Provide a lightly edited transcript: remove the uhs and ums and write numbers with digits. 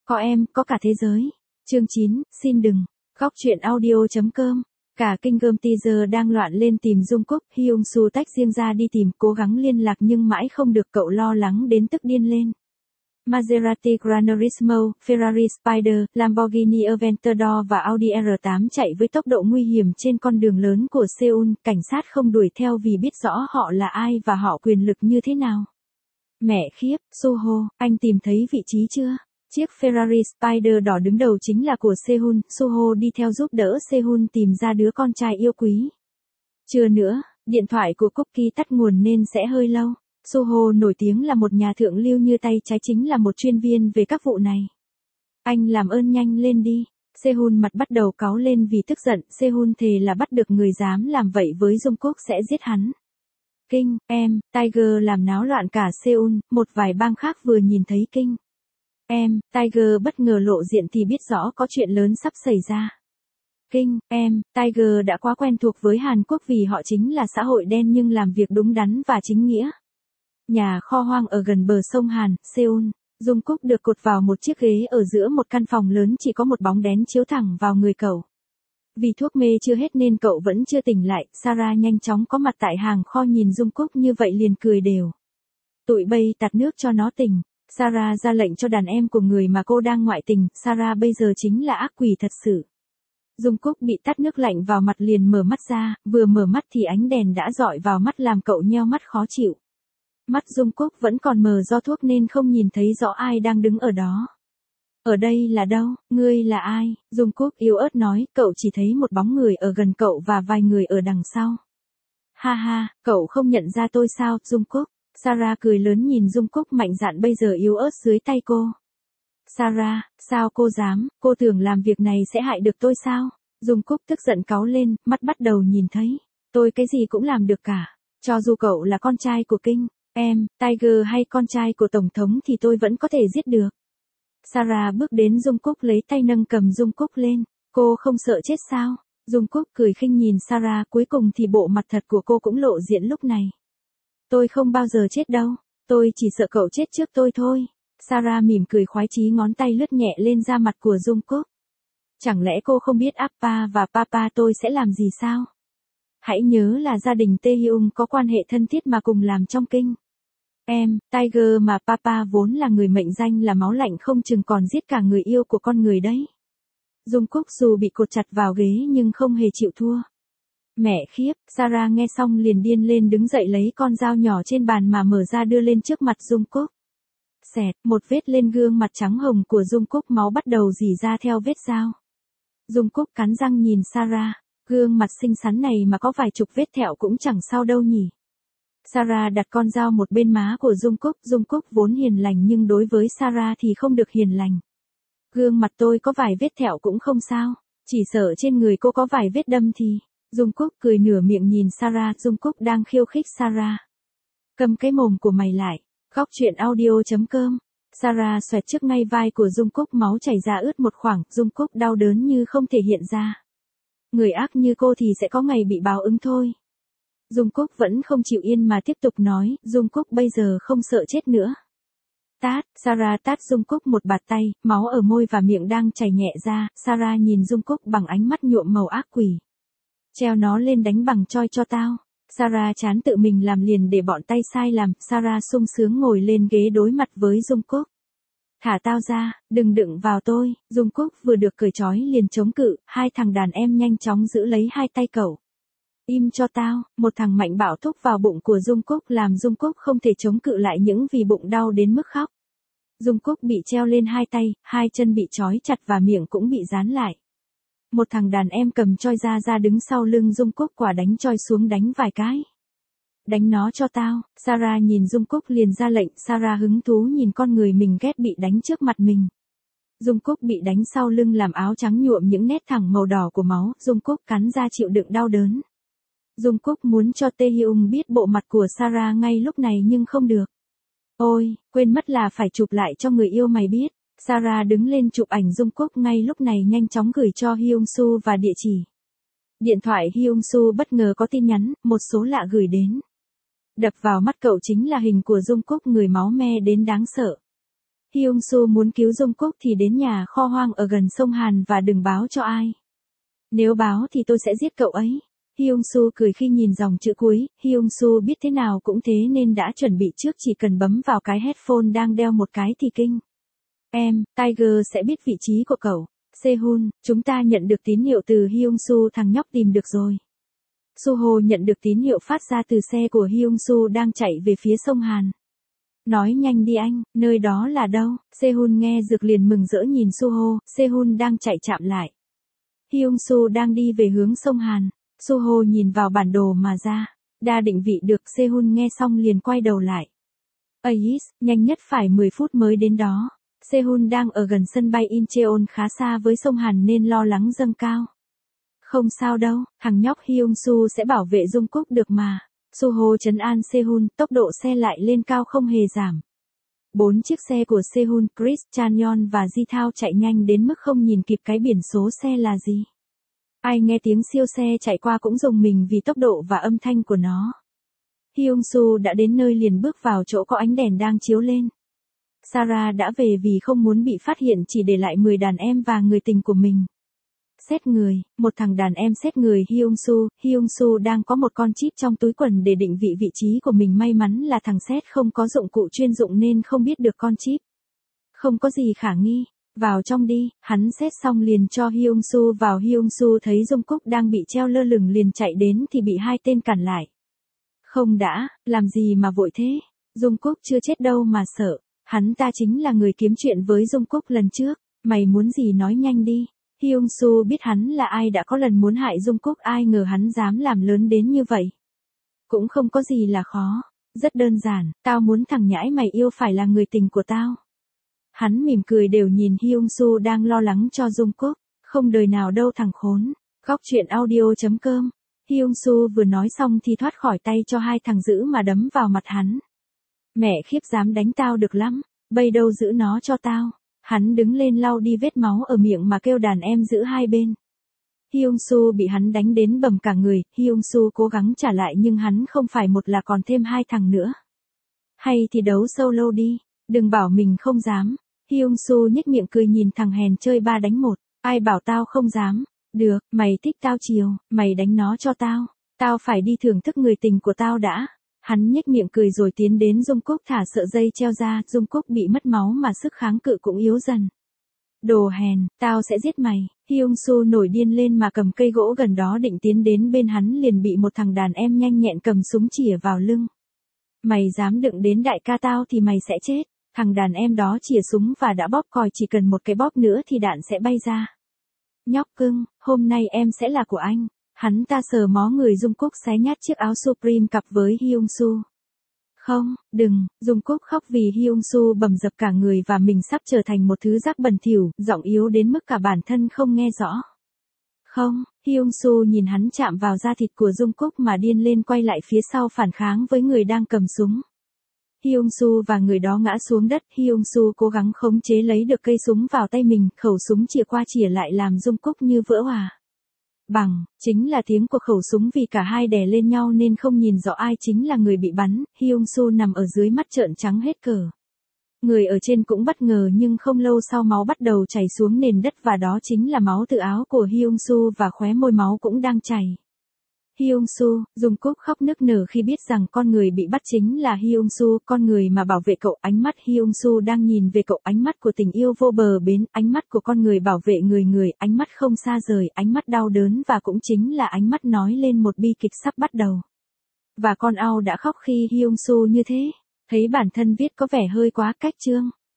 Có em, có cả thế giới. Chương 9, xin đừng. Góc truyện audio.com. Cả kinh gươm teaser đang loạn lên tìm Jungkook, Hyung Soo tách riêng ra đi tìm, cố gắng liên lạc nhưng mãi không được, cậu lo lắng đến tức điên lên. Maserati Gran Turismo, Ferrari Spider, Lamborghini Aventador và Audi R8 chạy với tốc độ nguy hiểm trên con đường lớn của Seoul, cảnh sát không đuổi theo vì biết rõ họ là ai và họ quyền lực như thế nào. Mẹ khiếp, Suho, anh tìm thấy vị trí chưa? Chiếc Ferrari Spider đỏ đứng đầu chính là của Sehun, Suho đi theo giúp đỡ Sehun tìm ra đứa con trai yêu quý. Chưa nữa, điện thoại của Cookie tắt nguồn nên sẽ hơi lâu. Suho nổi tiếng là một nhà thượng lưu như tay trái, chính là một chuyên viên về các vụ này. Anh làm ơn nhanh lên đi. Sehun mặt bắt đầu cáu lên vì tức giận, Sehun thề là bắt được người dám làm vậy với Jungkook sẽ giết hắn. Kinh, em, Tiger làm náo loạn cả Seoul, một vài bang khác vừa nhìn thấy Kinh. Em, Tiger bất ngờ lộ diện thì biết rõ có chuyện lớn sắp xảy ra. Kinh, em, Tiger đã quá quen thuộc với Hàn Quốc vì họ chính là xã hội đen nhưng làm việc đúng đắn và chính nghĩa. Nhà kho hoang ở gần bờ sông Hàn, Seoul. Jungkook được cột vào một chiếc ghế ở giữa một căn phòng lớn, chỉ có một bóng đèn chiếu thẳng vào người cậu. Vì thuốc mê chưa hết nên cậu vẫn chưa tỉnh lại, Sarah nhanh chóng có mặt tại hàng kho nhìn Jungkook như vậy liền cười đều. Tụi bay tạt nước cho nó tỉnh. Sarah ra lệnh cho đàn em của người mà cô đang ngoại tình, Sarah bây giờ chính là ác quỷ thật sự. Jungkook bị tát nước lạnh vào mặt liền mở mắt ra, vừa mở mắt thì ánh đèn đã dọi vào mắt làm cậu nheo mắt khó chịu. Mắt Jungkook vẫn còn mờ do thuốc nên không nhìn thấy rõ ai đang đứng ở đó. Ở đây là đâu, ngươi là ai? Jungkook yếu ớt nói, cậu chỉ thấy một bóng người ở gần cậu và vài người ở đằng sau. Ha ha, cậu không nhận ra tôi sao, Jungkook? Sarah cười lớn nhìn Jungkook mạnh dạn bây giờ yếu ớt dưới tay cô. Sarah, sao cô dám, cô tưởng làm việc này sẽ hại được tôi sao? Jungkook tức giận cáu lên, mắt bắt đầu nhìn thấy. Tôi cái gì cũng làm được cả, cho dù cậu là con trai của Kinh, em, Tiger hay con trai của Tổng thống thì tôi vẫn có thể giết được. Sarah bước đến Jungkook lấy tay nâng cầm Jungkook lên, cô không sợ chết sao? Jungkook cười khinh nhìn Sarah, cuối cùng thì bộ mặt thật của cô cũng lộ diện lúc này. Tôi không bao giờ chết đâu, tôi chỉ sợ cậu chết trước tôi thôi. Sarah mỉm cười khoái chí, ngón tay lướt nhẹ lên da mặt của Jungkook. Chẳng lẽ cô không biết Appa và Papa tôi sẽ làm gì sao? Hãy nhớ là gia đình Taehyung có quan hệ thân thiết mà cùng làm trong Kinh. Em, Tiger mà Papa vốn là người mệnh danh là máu lạnh, không chừng còn giết cả người yêu của con người đấy. Jungkook dù bị cột chặt vào ghế nhưng không hề chịu thua. Mẹ khiếp, Sarah nghe xong liền điên lên, đứng dậy lấy con dao nhỏ trên bàn mà mở ra đưa lên trước mặt Jungkook. Xẹt, một vết lên gương mặt trắng hồng của Jungkook, máu bắt đầu rỉ ra theo vết dao. Jungkook cắn răng nhìn Sarah, gương mặt xinh xắn này mà có vài chục vết thẹo cũng chẳng sao đâu nhỉ. Sarah đặt con dao một bên má của Jungkook, Jungkook vốn hiền lành nhưng đối với Sarah thì không được hiền lành. Gương mặt tôi có vài vết thẹo cũng không sao, chỉ sợ trên người cô có vài vết đâm thì. Jungkook cười nửa miệng nhìn Sarah, Jungkook đang khiêu khích Sarah. Cầm cái mồm của mày lại. Góc truyện audio.com. Sarah xoẹt trước ngay vai của Jungkook, máu chảy ra ướt một khoảng, Jungkook đau đớn như không thể hiện ra. Người ác như cô thì sẽ có ngày bị báo ứng thôi. Jungkook vẫn không chịu yên mà tiếp tục nói, Jungkook bây giờ không sợ chết nữa. Tát, Sarah tát Jungkook một bạt tay, máu ở môi và miệng đang chảy nhẹ ra, Sarah nhìn Jungkook bằng ánh mắt nhuộm màu ác quỷ. Treo nó lên đánh bằng choi cho tao. Sarah chán tự mình làm liền để bọn tay sai làm, Sarah sung sướng ngồi lên ghế đối mặt với Jungkook. Thả tao ra, đừng đựng vào tôi. Jungkook vừa được cởi trói liền chống cự, hai thằng đàn em nhanh chóng giữ lấy hai tay cậu. Im cho tao, một thằng mạnh bạo thúc vào bụng của Jungkook làm Jungkook không thể chống cự lại những vì bụng đau đến mức khóc. Jungkook bị treo lên hai tay, hai chân bị trói chặt và miệng cũng bị dán lại. Một thằng đàn em cầm choi ra đứng sau lưng Jungkook, quả đánh choi xuống đánh vài cái. Đánh nó cho tao, Sarah nhìn Jungkook liền ra lệnh, Sarah hứng thú nhìn con người mình ghét bị đánh trước mặt mình. Jungkook bị đánh sau lưng làm áo trắng nhuộm những nét thẳng màu đỏ của máu, Jungkook cắn ra chịu đựng đau đớn. Jungkook muốn cho Taehyung biết bộ mặt của Sarah ngay lúc này nhưng không được. Ôi, quên mất là phải chụp lại cho người yêu mày biết. Sarah đứng lên chụp ảnh Jungkook ngay lúc này, nhanh chóng gửi cho Hyung Soo và địa chỉ. Điện thoại Hyung Soo bất ngờ có tin nhắn, một số lạ gửi đến. Đập vào mắt cậu chính là hình của Jungkook, người máu me đến đáng sợ. Hyung Soo muốn cứu Jungkook thì đến nhà kho hoang ở gần sông Hàn và đừng báo cho ai. Nếu báo thì tôi sẽ giết cậu ấy. Hyung Soo cười khi nhìn dòng chữ cuối, Hyung Soo biết thế nào cũng thế nên đã chuẩn bị trước, chỉ cần bấm vào cái headphone đang đeo một cái thì kinh. Tiger sẽ biết vị trí của cậu. Sehun, chúng ta nhận được tín hiệu từ Hyung Soo, thằng nhóc tìm được rồi. Suho nhận được tín hiệu phát ra từ xe của Hyung Soo đang chạy về phía sông Hàn. Nói nhanh đi anh, nơi đó là đâu? Sehun nghe Dược liền mừng rỡ nhìn Suho, Sehun đang chạy chạm lại. Hyung Soo đang đi về hướng sông Hàn. Suho nhìn vào bản đồ mà ra. Đa định vị được. Sehun nghe xong liền quay đầu lại. Ais, nhanh nhất phải 10 phút mới đến đó. Sehun đang ở gần sân bay Incheon khá xa với sông Hàn nên lo lắng dâng cao. Không sao đâu, thằng nhóc Hyung Soo sẽ bảo vệ Jungkook được mà. Suho trấn an Sehun, tốc độ xe lại lên cao không hề giảm. 4 chiếc xe của Sehun, Chris, Chanyeon và Ji Thao chạy nhanh đến mức không nhìn kịp cái biển số xe là gì. Ai nghe tiếng siêu xe chạy qua cũng rùng mình vì tốc độ và âm thanh của nó. Hyung Soo đã đến nơi liền bước vào chỗ có ánh đèn đang chiếu lên. Sarah đã về vì không muốn bị phát hiện, chỉ để lại 10 đàn em và người tình của mình. Xét người, một thằng đàn em xét người Hyung Soo đang có một con chip trong túi quần để định vị vị trí của mình, may mắn là thằng xét không có dụng cụ chuyên dụng nên không biết được con chip. Không có gì khả nghi, vào trong đi, hắn xét xong liền cho Hyung Soo vào. Hyung Soo thấy Jungkook đang bị treo lơ lửng liền chạy đến thì bị hai tên cản lại. Không đã, làm gì mà vội thế, Jungkook chưa chết đâu mà sợ, hắn ta chính là người kiếm chuyện với Jungkook lần trước, mày muốn gì nói nhanh đi. Hyung Soo biết hắn là ai, đã có lần muốn hại Jungkook, ai ngờ hắn dám làm lớn đến như vậy. Cũng không có gì là khó, rất đơn giản, tao muốn thằng nhãi mày yêu phải là người tình của tao. Hắn mỉm cười đều nhìn Hyung Soo đang lo lắng cho Jungkook, không đời nào đâu thằng khốn. Góc truyện audio.com. Hyung Soo vừa nói xong thì thoát khỏi tay cho hai thằng dữ mà đấm vào mặt hắn. Mẹ khiếp, dám đánh tao được lắm, bây đâu giữ nó cho tao. Hắn đứng lên lau đi vết máu ở miệng mà kêu đàn em giữ hai bên. Hyung Soo bị hắn đánh đến bầm cả người, Hyung Soo cố gắng trả lại nhưng hắn không phải một là còn thêm hai thằng nữa. Hay thì đấu solo đi, đừng bảo mình không dám. Hyung Soo nhếch miệng cười nhìn thằng hèn chơi 3 đánh 1, ai bảo tao không dám. Được, mày thích tao chiều, mày đánh nó cho tao. Tao phải đi thưởng thức người tình của tao đã. Hắn nhếch miệng cười rồi tiến đến Jungkook thả sợi dây treo ra, Jungkook bị mất máu mà sức kháng cự cũng yếu dần. Đồ hèn, tao sẽ giết mày. Hyung Soo nổi điên lên mà cầm cây gỗ gần đó định tiến đến bên hắn liền bị một thằng đàn em nhanh nhẹn cầm súng chĩa vào lưng. Mày dám đụng đến đại ca tao thì mày sẽ chết. Thằng đàn em đó chĩa súng và đã bóp còi, chỉ cần một cái bóp nữa thì đạn sẽ bay ra. Nhóc cưng, hôm nay em sẽ là của anh. Hắn ta sờ mó người Jungkook xé nhát chiếc áo Supreme cặp với Hyung Soo. Không, đừng, Jungkook khóc vì Hyung Soo bầm dập cả người và mình sắp trở thành một thứ rác bẩn thỉu, giọng yếu đến mức cả bản thân không nghe rõ. Không, Hyung Soo nhìn hắn chạm vào da thịt của Jungkook mà điên lên, quay lại phía sau phản kháng với người đang cầm súng. Hyung Soo và người đó ngã xuống đất, Hyung Soo cố gắng khống chế lấy được cây súng vào tay mình, khẩu súng chĩa qua chĩa lại làm Jungkook như vỡ òa. Bằng, chính là tiếng của khẩu súng, vì cả hai đè lên nhau nên không nhìn rõ ai chính là người bị bắn. Hyung Soo nằm ở dưới, mắt trợn trắng hết cờ. Người ở trên cũng bất ngờ nhưng không lâu sau máu bắt đầu chảy xuống nền đất và đó chính là máu từ áo của Hyung Soo và khóe môi máu cũng đang chảy. Hyung Soo, Jungkook khóc nức nở khi biết rằng con người bị bắt chính là Hyung Soo, con người mà bảo vệ cậu. Ánh mắt Hyung Soo đang nhìn về cậu, ánh mắt của tình yêu vô bờ bến, ánh mắt của con người bảo vệ người, ánh mắt không xa rời, ánh mắt đau đớn và cũng chính là ánh mắt nói lên một bi kịch sắp bắt đầu. Và con Ao đã khóc khi Hyung Soo như thế, thấy bản thân viết có vẻ hơi quá cách chương.